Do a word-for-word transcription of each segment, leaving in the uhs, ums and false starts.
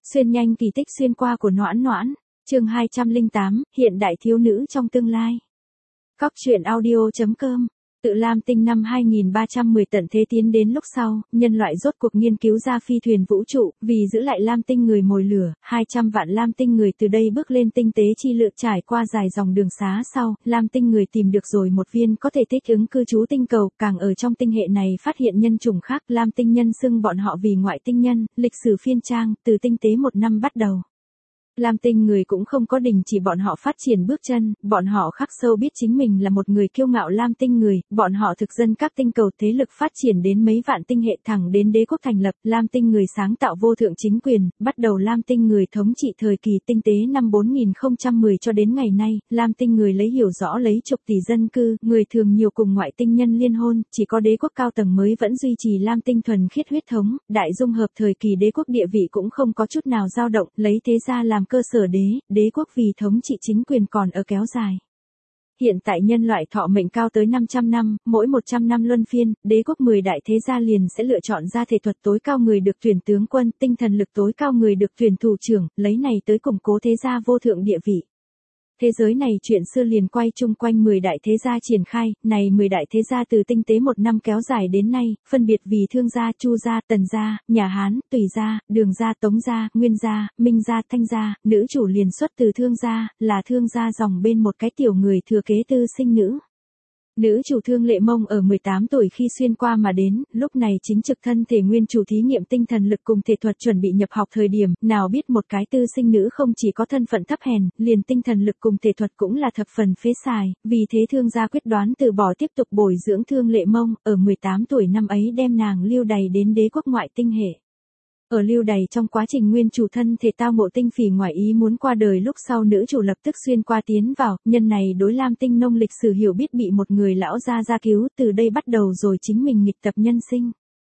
Xuyên nhanh kỳ tích xuyên qua của Noãn Noãn, chương hai trăm lẻ tám, hiện đại thiếu nữ trong tương lai. Cóc truyện audio chấm com. Tự Lam Tinh năm hai nghìn ba trăm mười tận thế tiến đến lúc sau, nhân loại rốt cuộc nghiên cứu ra phi thuyền vũ trụ, vì giữ lại Lam Tinh người mồi lửa, hai trăm vạn Lam Tinh người từ đây bước lên tinh tế chi lựa trải qua dài dòng đường xá sau, Lam Tinh người tìm được rồi một viên có thể thích ứng cư trú tinh cầu, càng ở trong tinh hệ này phát hiện nhân chủng khác, Lam Tinh nhân xưng bọn họ vì ngoại tinh nhân, lịch sử phiên trang, từ tinh tế một năm bắt đầu. Lam Tinh người cũng không có đình chỉ bọn họ phát triển bước chân, bọn họ khắc sâu biết chính mình là một người kiêu ngạo Lam Tinh người, bọn họ thực dân các tinh cầu thế lực phát triển đến mấy vạn tinh hệ thẳng đến đế quốc thành lập, Lam Tinh người sáng tạo vô thượng chính quyền, bắt đầu Lam Tinh người thống trị thời kỳ tinh tế năm bốn nghìn không trăm mười cho đến ngày nay, Lam Tinh người lấy hiểu rõ lấy chục tỷ dân cư, người thường nhiều cùng ngoại tinh nhân liên hôn, chỉ có đế quốc cao tầng mới vẫn duy trì Lam Tinh thuần khiết huyết thống, đại dung hợp thời kỳ đế quốc địa vị cũng không có chút nào dao động, lấy thế gia làm cơ sở đế, đế quốc vì thống trị chính quyền còn ở kéo dài. Hiện tại nhân loại thọ mệnh cao tới năm trăm năm, mỗi một trăm năm luân phiên, đế quốc mười đại thế gia liền sẽ lựa chọn ra thể thuật tối cao người được tuyển tướng quân, tinh thần lực tối cao người được tuyển thủ trưởng, lấy này tới củng cố thế gia vô thượng địa vị. Thế giới này chuyện xưa liền quay chung quanh mười đại thế gia triển khai, này mười đại thế gia từ tinh tế một năm kéo dài đến nay, phân biệt vì Thương gia, Chu gia, Tần gia, Nhà Hán, Tùy gia, Đường gia, Tống gia, Nguyên gia, Minh gia, Thanh gia, nữ chủ liền xuất từ Thương gia, là Thương gia dòng bên một cái tiểu người thừa kế tư sinh nữ. Nữ chủ Thương Lệ Mông ở mười tám tuổi khi xuyên qua mà đến, lúc này chính trực thân thể nguyên chủ thí nghiệm tinh thần lực cùng thể thuật chuẩn bị nhập học thời điểm, nào biết một cái tư sinh nữ không chỉ có thân phận thấp hèn, liền tinh thần lực cùng thể thuật cũng là thập phần phế xài, vì thế Thương gia quyết đoán từ bỏ tiếp tục bồi dưỡng Thương Lệ Mông, ở mười tám tuổi năm ấy đem nàng lưu đày đến đế quốc ngoại tinh hệ. Ở lưu đày trong quá trình nguyên chủ thân thể tao ngộ tinh phỉ ngoài ý muốn qua đời lúc sau nữ chủ lập tức xuyên qua tiến vào, nhân này đối Lam Tinh nông lịch sử hiểu biết bị một người lão gia gia cứu, từ đây bắt đầu rồi chính mình nghịch tập nhân sinh.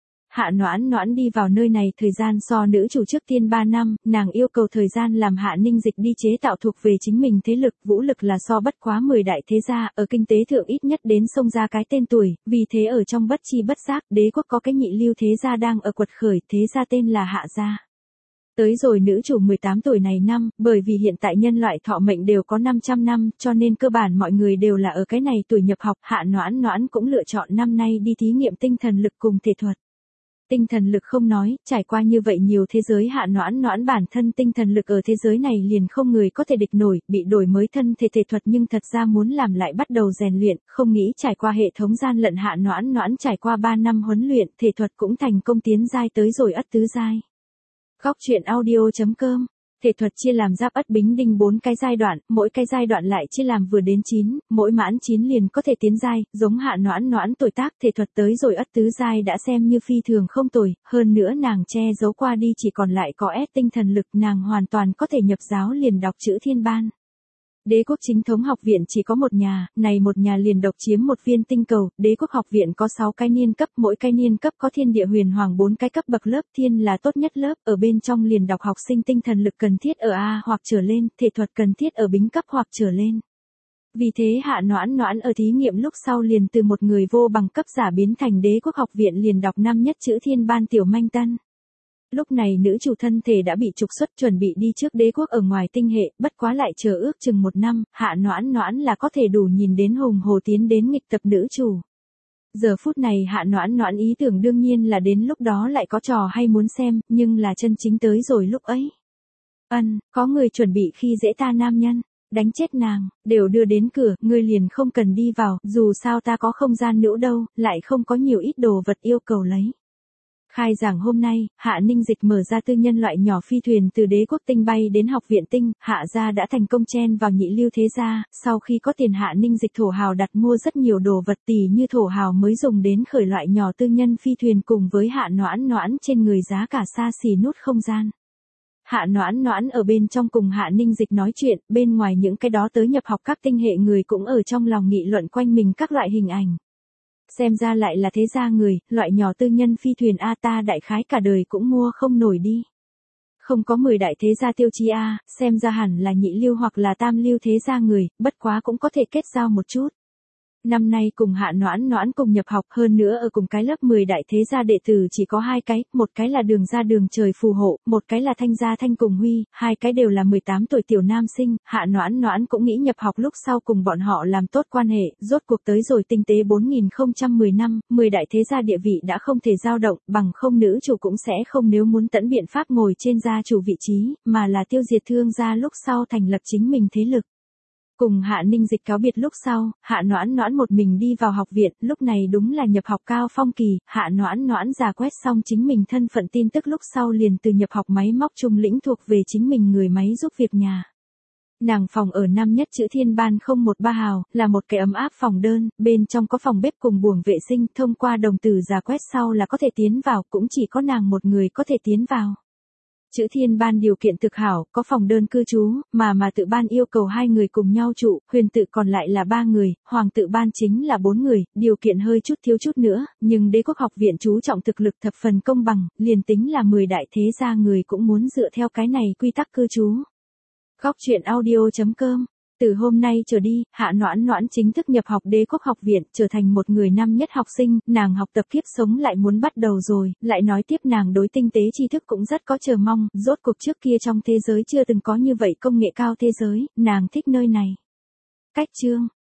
Hạ Noãn Noãn đi vào nơi này thời gian so nữ chủ trước tiên ba năm, nàng yêu cầu thời gian làm Hạ Ninh Dịch đi chế tạo thuộc về chính mình thế lực, vũ lực là so bất quá mười đại thế gia, ở kinh tế thượng ít nhất đến xông ra cái tên tuổi, vì thế ở trong bất chi bất giác, đế quốc có cái nhị lưu thế gia đang ở quật khởi, thế gia tên là Hạ gia. Tới rồi nữ chủ mười tám tuổi này năm, bởi vì hiện tại nhân loại thọ mệnh đều có năm trăm năm, cho nên cơ bản mọi người đều là ở cái này tuổi nhập học, Hạ Noãn Noãn cũng lựa chọn năm nay đi thí nghiệm tinh thần lực cùng thể thuật. Tinh thần lực không nói, trải qua như vậy nhiều thế giới Hạ Noãn Noãn bản thân tinh thần lực ở thế giới này liền không người có thể địch nổi, bị đổi mới thân thể thể thuật nhưng thật ra muốn làm lại bắt đầu rèn luyện, không nghĩ trải qua hệ thống gian lận Hạ Noãn Noãn trải qua ba năm huấn luyện, thể thuật cũng thành công tiến giai tới rồi ất tứ giai. Cóc truyện audio chấm com. Thể thuật chia làm giáp ất bính đinh bốn cái giai đoạn, mỗi cái giai đoạn lại chia làm vừa đến chín, mỗi mãn chín liền có thể tiến giai, giống Hạ Noãn Noãn tuổi tác thể thuật tới rồi ất tứ giai đã xem như phi thường không tồi, hơn nữa nàng che giấu qua đi chỉ còn lại có S tinh thần lực, nàng hoàn toàn có thể nhập giáo liền đọc chữ thiên ban. Đế quốc chính thống học viện chỉ có một nhà, này một nhà liền độc chiếm một viên tinh cầu, đế quốc học viện có sáu cái niên cấp, mỗi cái niên cấp có thiên địa huyền hoàng bốn cái cấp bậc lớp, thiên là tốt nhất lớp, ở bên trong liền đọc học sinh tinh thần lực cần thiết ở A hoặc trở lên, thể thuật cần thiết ở bính cấp hoặc trở lên. Vì thế Hạ Noãn Noãn ở thí nghiệm lúc sau liền từ một người vô bằng cấp giả biến thành đế quốc học viện liền đọc năm nhất chữ thiên ban tiểu manh tân. Lúc này nữ chủ thân thể đã bị trục xuất chuẩn bị đi trước đế quốc ở ngoài tinh hệ, bất quá lại chờ ước chừng một năm, Hạ Noãn Noãn là có thể đủ nhìn đến hùng hồ tiến đến nghịch tập nữ chủ. Giờ phút này Hạ Noãn Noãn ý tưởng đương nhiên là đến lúc đó lại có trò hay muốn xem, nhưng là chân chính tới rồi lúc ấy. Ân, có người chuẩn bị khi dễ ta nam nhân, đánh chết nàng, đều đưa đến cửa, ngươi liền không cần đi vào, dù sao ta có không gian nữa đâu, lại không có nhiều ít đồ vật yêu cầu lấy. Khai giảng hôm nay, Hạ Ninh Dịch mở ra tư nhân loại nhỏ phi thuyền từ đế quốc tinh bay đến học viện tinh, Hạ gia đã thành công chen vào nhị lưu thế gia, sau khi có tiền Hạ Ninh Dịch thổ hào đặt mua rất nhiều đồ vật tỷ như thổ hào mới dùng đến khởi loại nhỏ tư nhân phi thuyền cùng với Hạ Noãn Noãn trên người giá cả xa xỉ nút không gian. Hạ Noãn Noãn ở bên trong cùng Hạ Ninh Dịch nói chuyện, bên ngoài những cái đó tới nhập học các tinh hệ người cũng ở trong lòng nghị luận quanh mình các loại hình ảnh. Xem ra lại là thế gia người, loại nhỏ tư nhân phi thuyền A ta đại khái cả đời cũng mua không nổi đi. Không có mười đại thế gia tiêu chí A, xem ra hẳn là nhị lưu hoặc là tam lưu thế gia người, bất quá cũng có thể kết giao một chút. Năm nay cùng Hạ Noãn Noãn cùng nhập học, hơn nữa ở cùng cái lớp mười đại thế gia đệ tử chỉ có hai cái, một cái là Đường gia Đường trời phù hộ, một cái là Thanh gia Thanh cùng Huy, hai cái đều là mười tám tuổi tiểu nam sinh, Hạ Noãn Noãn cũng nghĩ nhập học lúc sau cùng bọn họ làm tốt quan hệ, rốt cuộc tới rồi tinh tế bốn nghìn không trăm mười năm, mười đại thế gia địa vị đã không thể dao động, bằng không nữ chủ cũng sẽ không nếu muốn tận biện pháp ngồi trên gia chủ vị trí, mà là tiêu diệt Thương gia lúc sau thành lập chính mình thế lực. Cùng Hạ Ninh Dịch cáo biệt lúc sau, Hạ Noãn Noãn một mình đi vào học viện, lúc này đúng là nhập học cao phong kỳ, Hạ Noãn Noãn giả quét xong chính mình thân phận tin tức lúc sau liền từ nhập học máy móc trung lĩnh thuộc về chính mình người máy giúp việc nhà. Nàng phòng ở năm nhất chữ Thiên Ban không một ba hào, là một cái ấm áp phòng đơn, bên trong có phòng bếp cùng buồng vệ sinh, thông qua đồng tử giả quét sau là có thể tiến vào, cũng chỉ có nàng một người có thể tiến vào. Chữ Thiên Ban điều kiện thực hảo, có phòng đơn cư trú, mà mà tự ban yêu cầu hai người cùng nhau trụ, huyền tự còn lại là ba người, hoàng tự ban chính là bốn người, điều kiện hơi chút thiếu chút nữa, nhưng đế quốc học viện chú trọng thực lực thập phần công bằng, liền tính là mười đại thế gia người cũng muốn dựa theo cái này quy tắc cư trú. Góc truyện audio chấm com. Từ hôm nay trở đi, Hạ Noãn Noãn chính thức nhập học đế quốc học viện, trở thành một người năm nhất học sinh, nàng học tập kiếp sống lại muốn bắt đầu rồi, lại nói tiếp nàng đối tinh tế tri thức cũng rất có chờ mong, rốt cuộc trước kia trong thế giới chưa từng có như vậy công nghệ cao thế giới, nàng thích nơi này. Cách chương